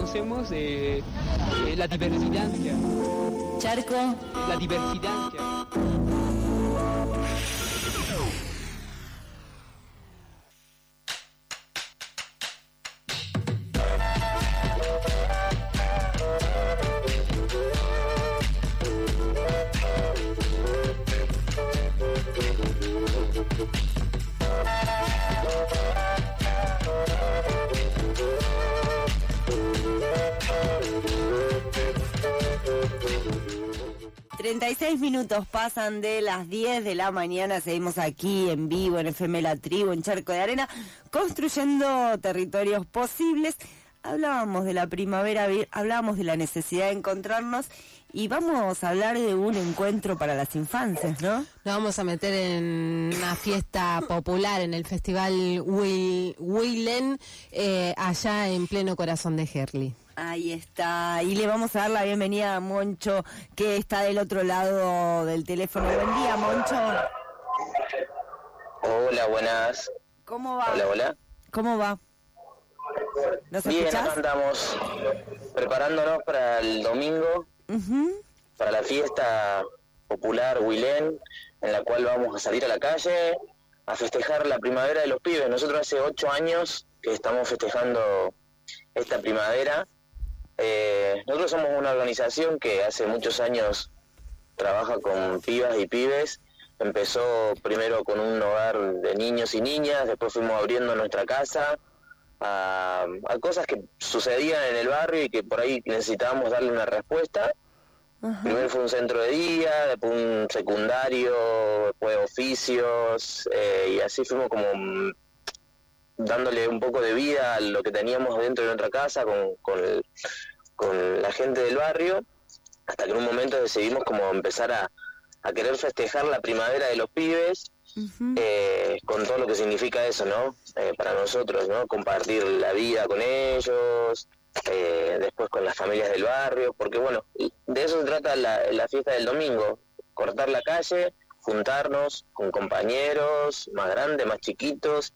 conocemos la diversidad. Charco. La diversidad. 36 minutos pasan de las 10 de la mañana, seguimos aquí en vivo en FM La Tribu, en Charco de Arena, construyendo territorios posibles. Hablábamos de la primavera, hablábamos de la necesidad de encontrarnos y vamos a hablar de un encuentro para las infancias, ¿no? Nos vamos a meter en una fiesta popular en el Festival Huilén, allá en pleno corazón de Herli. Ahí está, y le vamos a dar la bienvenida a Moncho, que está del otro lado del teléfono. Buen día, Moncho. Hola, buenas. ¿Cómo va? Hola. ¿Cómo va? ¿Nos Bien, escuchás? acá andamos preparándonos para el domingo, para la fiesta popular Huilén, en la cual vamos a salir a la calle a festejar la primavera de los pibes. Nosotros hace 8 años que estamos festejando esta primavera. Nosotros somos una organización que hace muchos años trabaja con pibas y pibes. Empezó primero con un hogar de niños y niñas, después fuimos abriendo nuestra casa a cosas que sucedían en el barrio y que por ahí necesitábamos darle una respuesta. Primero fue un centro de día, después un secundario, después oficios, y así fuimos como dándole un poco de vida a lo que teníamos dentro de nuestra casa con la gente del barrio, hasta que en un momento decidimos como empezar a querer festejar la primavera de los pibes, con todo lo que significa eso, ¿no? Para nosotros, ¿no? Compartir la vida con ellos, después con las familias del barrio, porque bueno, de eso se trata la fiesta del domingo, cortar la calle, juntarnos con compañeros más grandes, más chiquitos,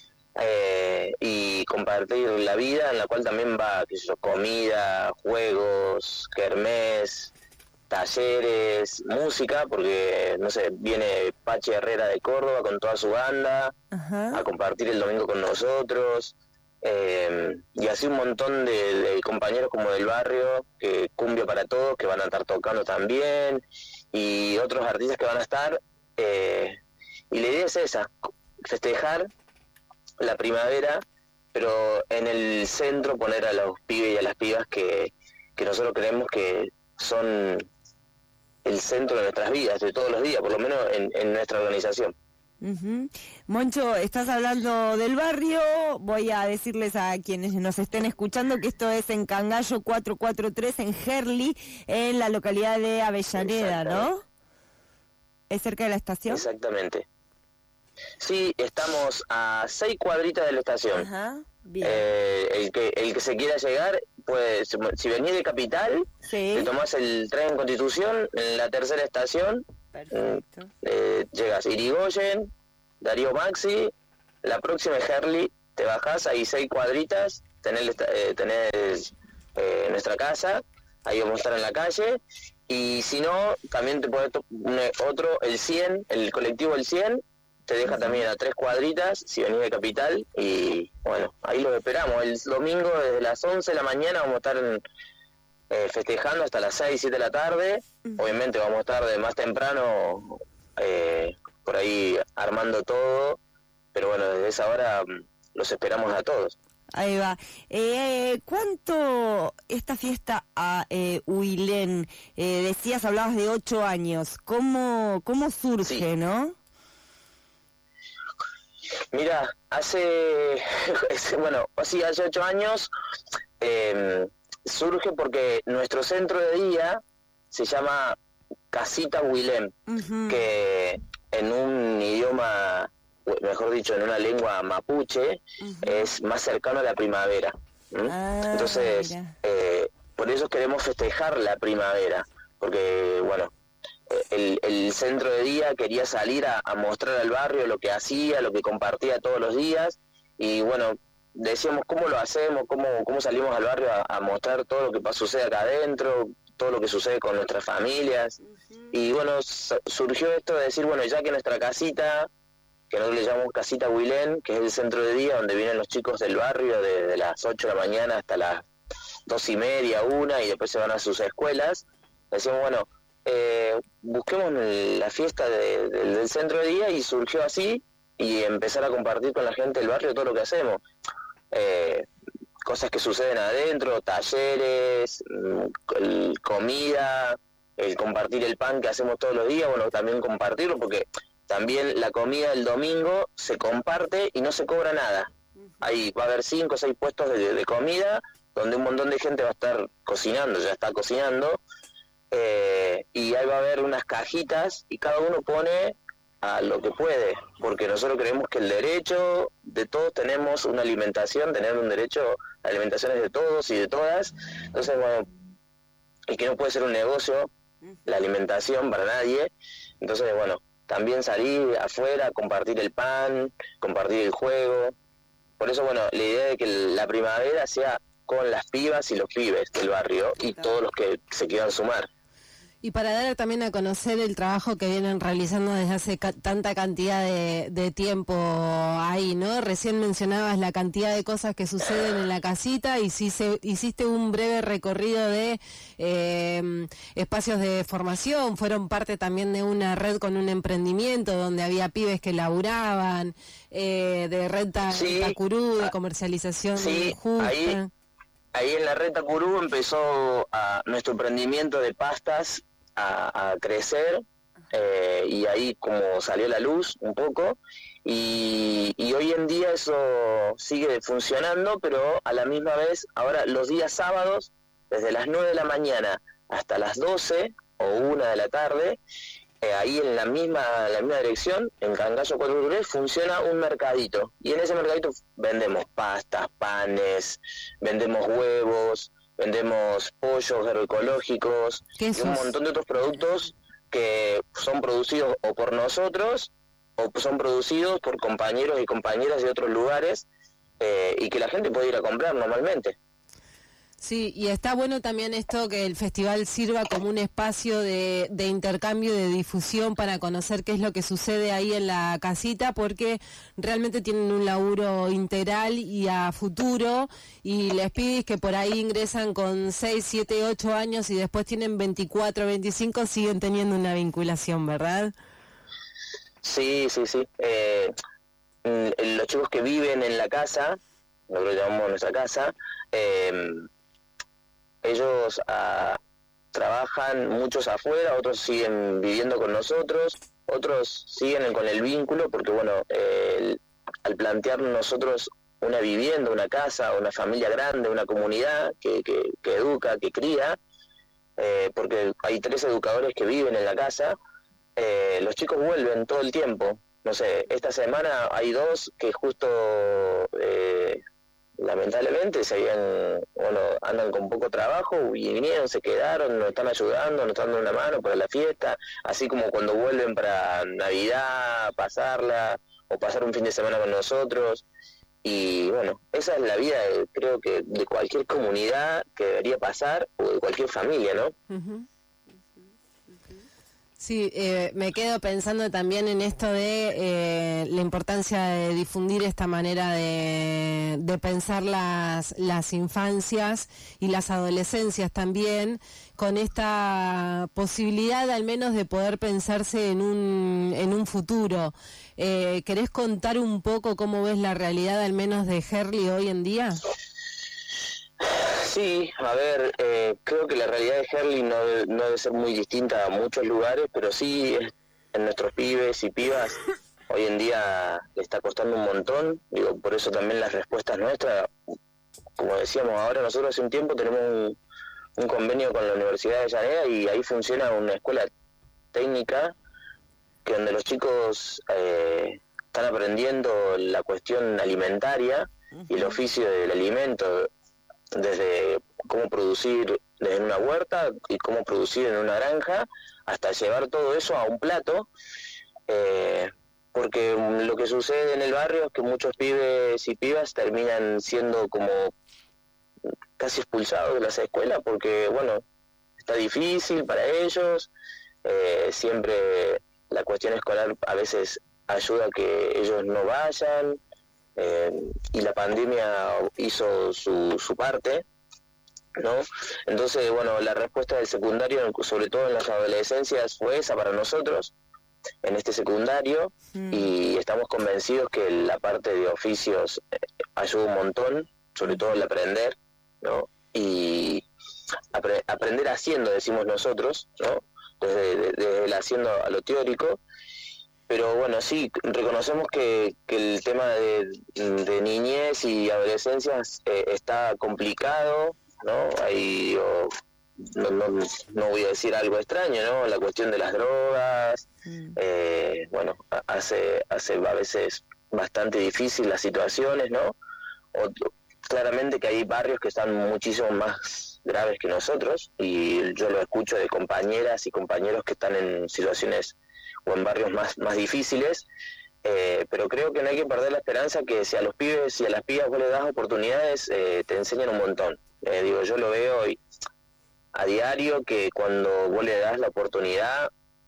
y compartir la vida, en la cual también va, qué sé yo, comida, juegos, kermés, talleres, música, porque, no sé, viene Pachi Herrera de Córdoba con toda su banda a compartir el domingo con nosotros, y así un montón de compañeros como del barrio, que Cumbia para Todos, que van a estar tocando también, y otros artistas que van a estar, y la idea es esa, festejar la primavera, pero en el centro poner a los pibes y a las pibas que nosotros creemos que son el centro de nuestras vidas, de todos los días, por lo menos en nuestra organización. Moncho, estás hablando del barrio, voy a decirles a quienes nos estén escuchando que esto es en Cangallo 443, en Herli, en la localidad de Avellaneda, ¿no? ¿Es cerca de la estación? Exactamente. Sí, estamos a 6 cuadritas de la estación. Bien. El que se quiera llegar, pues si venís de Capital, te tomás el tren en Constitución, en la tercera estación. Perfecto. Llegas a Irigoyen, Darío Maxi, la próxima es Herli, te bajás, ahí 6 cuadritas, tenés nuestra casa, ahí vamos a estar en la calle, y si no, también te podés el 100, el colectivo El 100, te deja también a 3 cuadritas si venís de Capital, y bueno, ahí los esperamos. El domingo desde las 11 de la mañana vamos a estar festejando hasta las 6, 7 de la tarde. Obviamente vamos a estar de más temprano por ahí armando todo, pero bueno, desde esa hora los esperamos a todos. Ahí va. ¿Cuánto esta fiesta a Huilén? Decías, hablabas de 8 años. ¿Cómo surge, no? Mira, hace 8 años surge porque nuestro centro de día se llama Casita Huilén, que en un idioma, mejor dicho, en una lengua mapuche, es más cercano a la primavera. Entonces, por eso queremos festejar la primavera, porque, bueno, el centro de día quería salir a mostrar al barrio lo que hacía, lo que compartía todos los días, y bueno, decíamos cómo lo hacemos, cómo salimos al barrio a mostrar todo lo que sucede acá adentro, todo lo que sucede con nuestras familias. Y bueno, surgió esto de decir, bueno, ya que nuestra casita, que nosotros le llamamos Casita Huilén, que es el centro de día donde vienen los chicos del barrio de las 8 de la mañana hasta las 2:30, 1, y después se van a sus escuelas, decimos, bueno, busquemos la fiesta del centro de día, y surgió así, y empezar a compartir con la gente del barrio todo lo que hacemos. Cosas que suceden adentro, talleres, comida, el compartir el pan que hacemos todos los días, bueno, también compartirlo, porque también la comida del domingo se comparte y no se cobra nada. Ahí va a haber 5 o 6 puestos de comida, donde un montón de gente va a estar cocinando, ya está cocinando, y ahí va a haber unas cajitas y cada uno pone a lo que puede, porque nosotros creemos que el derecho de todos tenemos una alimentación, tener un derecho a alimentación es de todos y de todas. Entonces, bueno, y que no puede ser un negocio la alimentación para nadie. Entonces, bueno, también salir afuera, compartir el pan, compartir el juego. Por eso, bueno, la idea de que la primavera sea con las pibas y los pibes del barrio y todos los que se quieran sumar. Y para dar también a conocer el trabajo que vienen realizando desde hace tanta cantidad de tiempo ahí, ¿no? Recién mencionabas la cantidad de cosas que suceden en la casita y hiciste un breve recorrido de espacios de formación, fueron parte también de una red con un emprendimiento donde había pibes que laburaban, de renta Curú, de comercialización justa. Ahí en la Renta Curú empezó nuestro emprendimiento de pastas a crecer, y ahí como salió la luz un poco, y hoy en día eso sigue funcionando, pero a la misma vez, ahora los días sábados, desde las 9 de la mañana hasta las 12 o 1 de la tarde, ahí en la misma dirección, en Cangallo 4 funciona un mercadito, y en ese mercadito vendemos pastas, panes, vendemos huevos, vendemos pollos agroecológicos y un montón de otros productos que son producidos o por nosotros o son producidos por compañeros y compañeras de otros lugares, y que la gente puede ir a comprar normalmente. Sí, y está bueno también esto que el festival sirva como un espacio de intercambio, de difusión para conocer qué es lo que sucede ahí en la casita, porque realmente tienen un laburo integral y a futuro, y les pibes que por ahí ingresan con 6, 7, 8 años y después tienen 24, 25, siguen teniendo una vinculación, ¿verdad? Sí. Los chicos que viven en la casa, nosotros llamamos nuestra casa, ellos trabajan muchos afuera, otros siguen viviendo con nosotros, otros siguen con el vínculo, porque bueno, al plantear nosotros una vivienda, una casa, una familia grande, una comunidad que educa, que cría, porque hay 3 educadores que viven en la casa, los chicos vuelven todo el tiempo. No sé, esta semana hay 2 que justo lamentablemente andan con poco trabajo y vinieron, se quedaron, nos están ayudando, nos están dando una mano para la fiesta, así como cuando vuelven para Navidad, pasarla o pasar un fin de semana con nosotros. Y bueno, esa es la vida, creo que de cualquier comunidad que debería pasar, o de cualquier familia, ¿no? Uh-huh. Sí, me quedo pensando también en esto de la importancia de difundir esta manera de pensar las infancias y las adolescencias también, con esta posibilidad al menos de poder pensarse en un futuro. ¿Querés contar un poco cómo ves la realidad al menos de Herli hoy en día? Sí, a ver, creo que la realidad de Herli no debe ser muy distinta a muchos lugares, pero sí en nuestros pibes y pibas hoy en día le está costando un montón. Digo, por eso también las respuestas nuestras, como decíamos ahora, nosotros hace un tiempo tenemos un convenio con la Universidad de Llanera y ahí funciona una escuela técnica que donde los chicos están aprendiendo la cuestión alimentaria y el oficio del alimento, desde cómo producir en una huerta y cómo producir en una granja, hasta llevar todo eso a un plato. porque lo que sucede en el barrio es que muchos pibes y pibas terminan siendo como casi expulsados de las escuelas porque, bueno, está difícil para ellos, siempre la cuestión escolar a veces ayuda a que ellos no vayan, y la pandemia hizo su parte, ¿no? Entonces, bueno, la respuesta del secundario, sobre todo en las adolescencias, fue esa para nosotros, en este secundario, y estamos convencidos que la parte de oficios ayuda un montón, sobre todo el aprender, ¿no? Y aprender haciendo, decimos nosotros, ¿no? Desde el haciendo a lo teórico, pero bueno, sí, reconocemos que el tema de niñez y adolescencias está complicado, ¿no? Ahí no voy a decir algo extraño, ¿no? La cuestión de las drogas, bueno, hace a veces bastante difícil las situaciones, ¿no? Claramente que hay barrios que están muchísimo más graves que nosotros, y yo lo escucho de compañeras y compañeros que están en situaciones o en barrios más difíciles, pero creo que no hay que perder la esperanza que si a los pibes y a las pibas vos les das oportunidades, te enseñan un montón. Digo, yo lo veo a diario que cuando vos le das la oportunidad,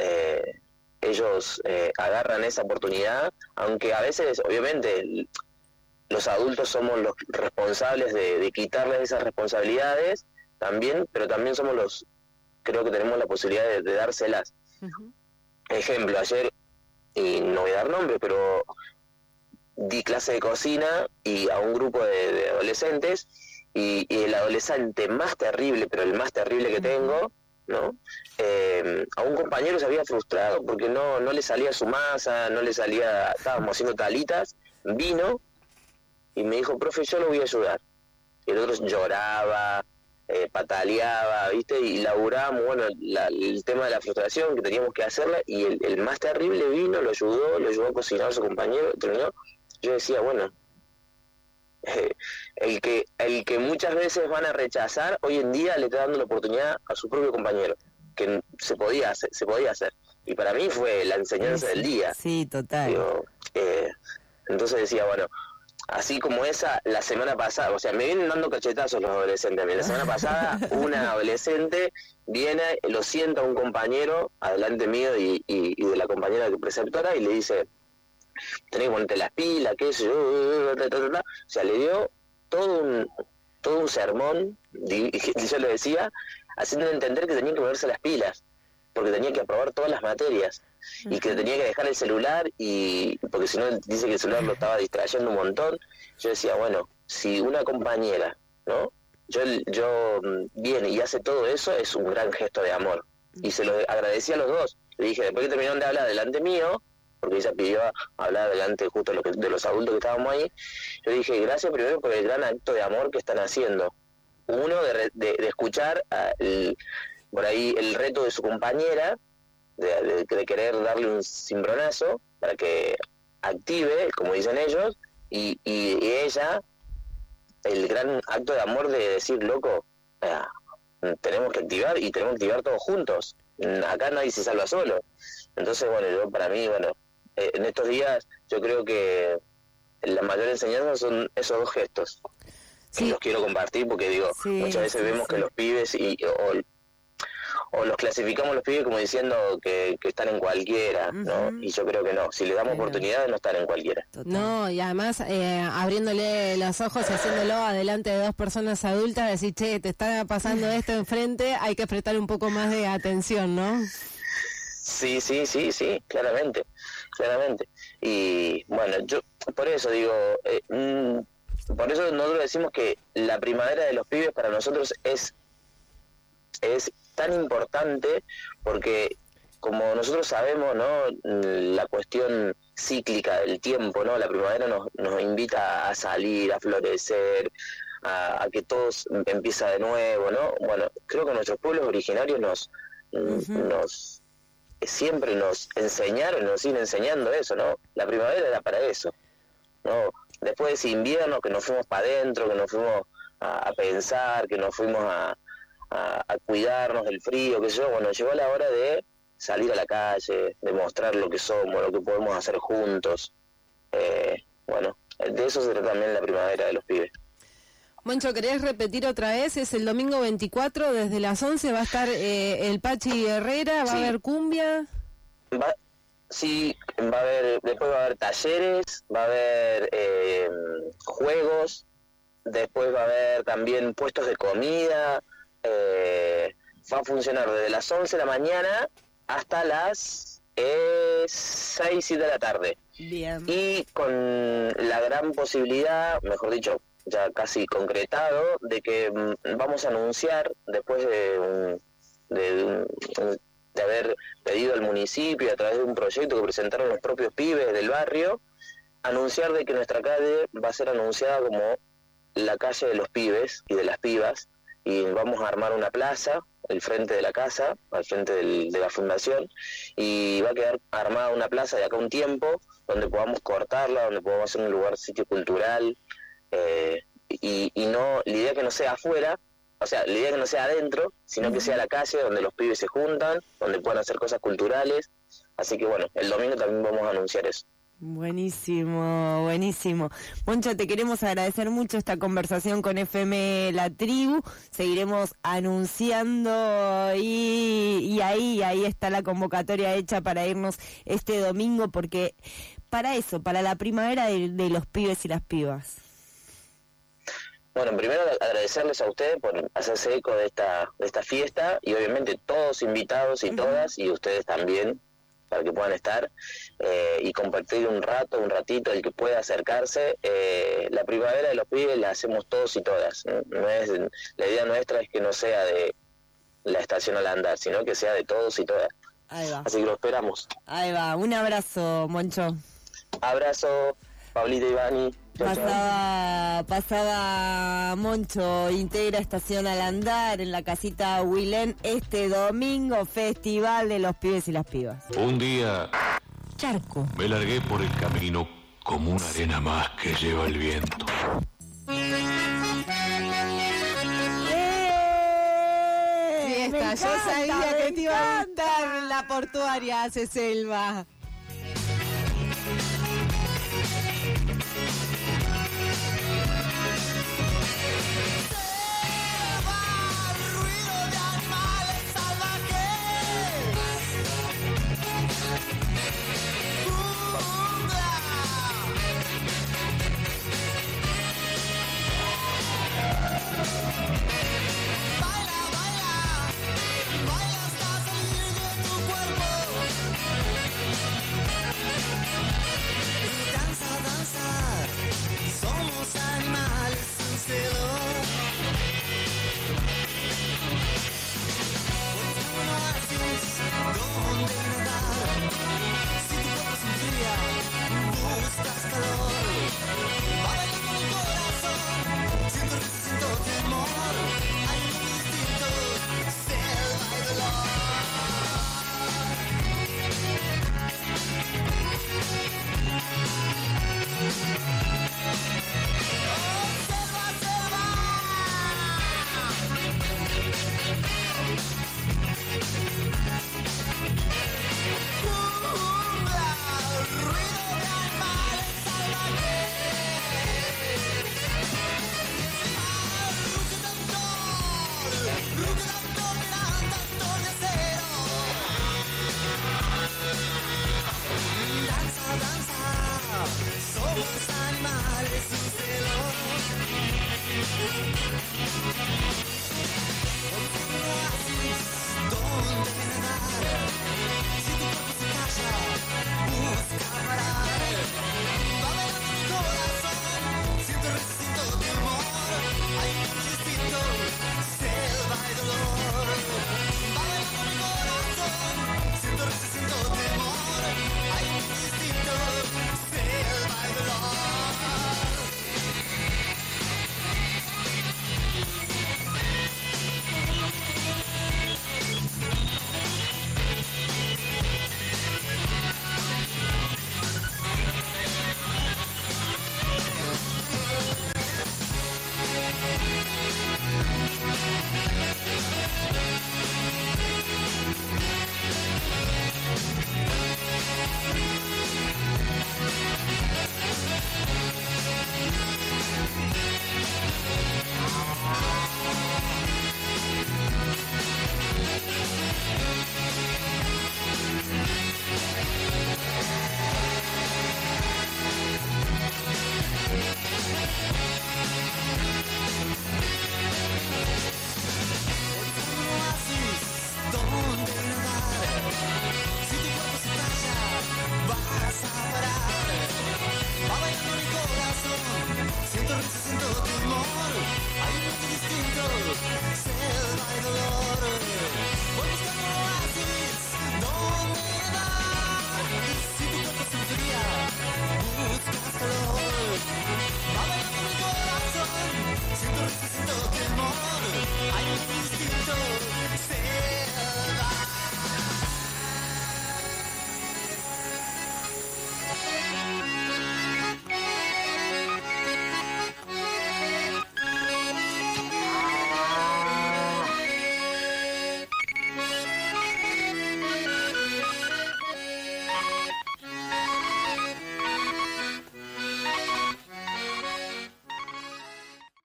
ellos agarran esa oportunidad, aunque a veces, obviamente, los adultos somos los responsables de quitarles esas responsabilidades también, pero también somos creo que tenemos la posibilidad de dárselas. Uh-huh. Ejemplo, ayer, y no voy a dar nombre, pero di clase de cocina y a un grupo de adolescentes, y el adolescente más terrible, pero el más terrible que tengo, ¿no? A un compañero se había frustrado porque no le salía su masa, no le salía, estábamos haciendo talitas, vino y me dijo, profe, yo lo voy a ayudar. Y el otro lloraba, pataleaba, ¿viste? Y laburábamos, bueno, el tema de la frustración que teníamos que hacerla, y el más terrible vino, lo ayudó a cocinar a su compañero, terminó. Yo decía, bueno, el que muchas veces van a rechazar, hoy en día le está dando la oportunidad a su propio compañero, que se podía hacer. Y para mí fue la enseñanza del día. Sí, total. Digo, entonces decía, bueno, así como esa, la semana pasada, o sea, me vienen dando cachetazos los adolescentes. La semana pasada, una adolescente viene, lo sienta a un compañero adelante mío y de la compañera preceptora, y le dice, tenés que ponerte las pilas, qué sé yo, o sea, le dio todo un sermón, yo le decía, haciendo entender que tenía que ponerse las pilas, porque tenía que aprobar todas las materias, y que tenía que dejar el celular, y porque si no, dice que el celular lo estaba distrayendo un montón. Yo decía, bueno, si una compañera, ¿no? Yo viene y hace todo eso, es un gran gesto de amor, y se lo agradecí a los dos. Le dije, después que terminaron de hablar delante mío, porque ella pidió hablar delante justo de los adultos que estábamos ahí, yo dije, gracias primero por el gran acto de amor que están haciendo. Uno, de escuchar por ahí el reto de su compañera, de querer darle un cimbronazo para que active, como dicen ellos, y ella, el gran acto de amor de decir, loco, tenemos que activar, y tenemos que activar todos juntos. Acá nadie se salva solo. Entonces, bueno, yo para mí, bueno, en estos días yo creo que la mayor enseñanza son esos dos gestos. Sí. Que los quiero compartir porque digo, sí, muchas veces vemos que los pibes o los clasificamos los pibes como diciendo que están en cualquiera, ¿no? Y yo creo que no, si les damos oportunidades no están en cualquiera. No, y además abriéndole los ojos y haciéndolo adelante de dos personas adultas, decir, che, te está pasando esto enfrente, hay que prestar un poco más de atención, ¿no? Sí, claramente. Y bueno, yo por eso digo, por eso nosotros decimos que la primavera de los pibes para nosotros es tan importante, porque como nosotros sabemos, ¿no? La cuestión cíclica del tiempo, ¿no? La primavera nos invita a salir, a florecer, a que todo empieza de nuevo, ¿no? Bueno, creo que nuestros pueblos originarios siempre nos enseñaron, nos siguen enseñando eso, ¿no? La primavera era para eso, ¿no? Después de ese invierno que nos fuimos para adentro, que nos fuimos a pensar, que nos fuimos a cuidarnos del frío, qué sé yo, bueno, llegó la hora de salir a la calle, demostrar lo que somos, lo que podemos hacer juntos. Bueno, de eso se trata también la primavera de los pibes. Moncho, ¿querés repetir otra vez? Es el domingo 24, desde las 11 va a estar el Pachi Herrera, va a haber cumbia. Sí, va a haber, después va a haber talleres, va a haber juegos, después va a haber también puestos de comida, va a funcionar desde las 11 de la mañana hasta las 6, 7 de la tarde. Bien. Y con la gran posibilidad, mejor dicho, ya casi concretado, de que vamos a anunciar, después de haber pedido al municipio a través de un proyecto que presentaron los propios pibes del barrio, anunciar de que nuestra calle va a ser anunciada como la calle de los pibes y de las pibas, y vamos a armar una plaza al frente de la casa, al frente de la fundación, y va a quedar armada una plaza de acá a un tiempo donde podamos cortarla, donde podamos hacer un lugar, sitio cultural, y no, la idea que no sea afuera, o sea, la idea que no sea adentro, sino que sea la calle donde los pibes se juntan, donde puedan hacer cosas culturales. Así que bueno, el domingo también vamos a anunciar eso. Buenísimo, buenísimo. Moncho, te queremos agradecer mucho esta conversación con FM La Tribu. Seguiremos anunciando y ahí está la convocatoria hecha para irnos este domingo, porque para eso, para la primavera de los pibes y las pibas. Bueno, primero agradecerles a ustedes por hacerse eco de esta fiesta, y obviamente todos invitados y todas, y ustedes también, para que puedan estar y compartir un ratito, el que pueda acercarse. La primavera de los pibes la hacemos todos y todas, ¿no? La idea nuestra es que no sea de la estación al andar, sino que sea de todos y todas. Ahí va. Así que lo esperamos. Ahí va, un abrazo, Moncho. Abrazo, Pablito y Vani. Chau, chau. Pasaba Moncho, integra Estación al Andar en la casita Huilén este domingo, Festival de los Pibes y las Pibas. Un día Charco. me largué por el camino como una arena más que lleva el viento. Fiesta, yo sabía que te iba a gustar la portuaria, hace selva.